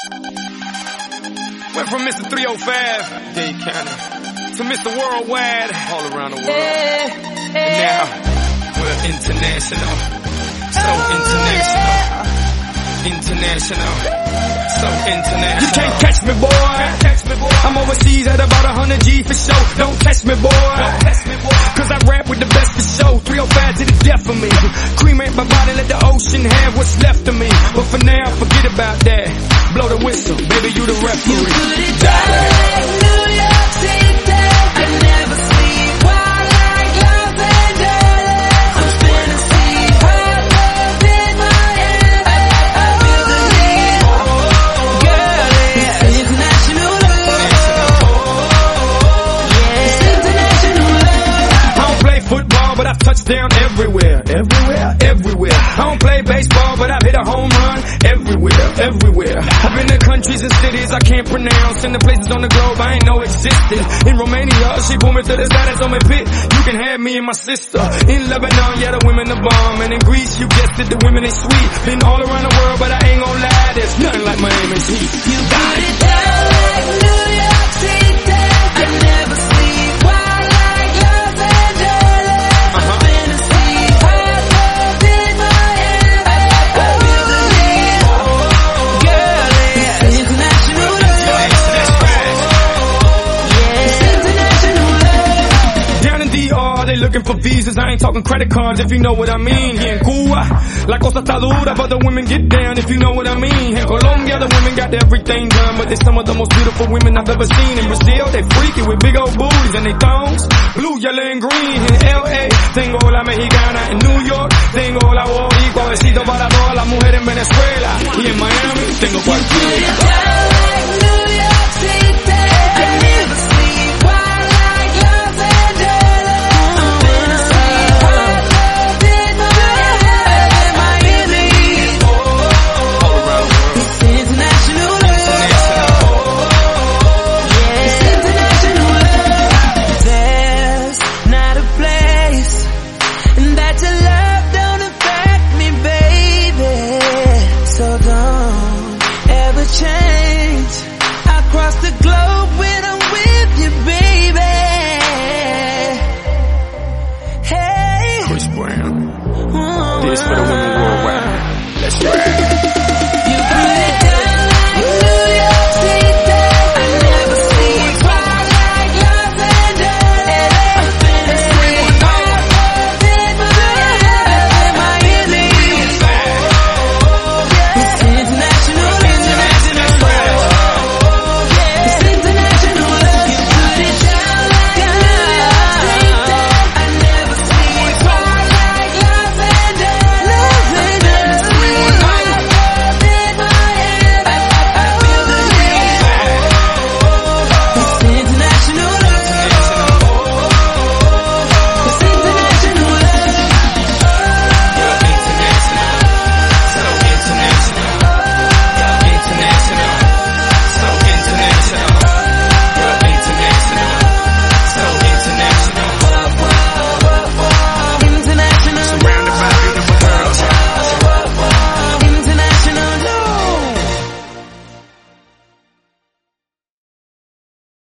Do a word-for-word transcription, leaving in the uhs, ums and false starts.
Went from Mister three oh five, Dade County, to Mister Worldwide, all around the world. And now, we're international. So international. International. So international. You can't catch me, boy. Catch me, boy. I'm overseas at about one hundred G for show. Don't catch me, boy. Don't catch me, boy. Cause I rap with the best for show. three oh five to the death of me. Cremate my body, let the ocean have what's left of me. But for now, forget about that. Blow the whistle, baby, you the referee. You put it down like New York City. I never sleep while like Los Angeles. I'm finna see her love in my hands. I, I feel the need, girl, it's international love. Yeah, it's international love. I don't play football, but I've touched down everywhere, everywhere, everywhere. I don't play baseball, but I've hit a home run everywhere, everywhere. I've been to countries and cities I can't pronounce, and the places on the globe I ain't know existed. In Romania, she pulled me to the side and told me, "Pit, you can have me and my sister." In Lebanon, yeah, the women are bomb, and in Greece, you guessed it, the women ain't sweet. Been all around the world, but I ain't gon' lie, there's nothing like Miami's heat. You put it down like New York City. I never sleep while like Los Angeles. I'm finna see her love in my hands. I, I feel the need, girl, it's international love. Yeah, it's international love. Down in D R, they looking for visas, I ain't talking credit cards if you know what I mean. Here in Cuba, la cosa está dura, but the women get down if you know what I mean. In Colombia, the women got everything done, but they're some of the most beautiful women I've ever seen. In Brazil, they freaky with big old booties and they thongs, blue, yellow and green. In L A, tengo la mexicana. In New York, tengo la boricua. Besito para todas las mujeres en Venezuela. Y en Miami, tengo cualquiera. Down like New York City. I never sleep while like Los Angeles. I'm finna see her love in my hands. Miami, it's international love. Yeah, it's international love. There's not a place that your love don't affect me, baby. So don't ever change. I cross the globe when I'm with you, baby. Hey, Chris Brown, oh, this for the women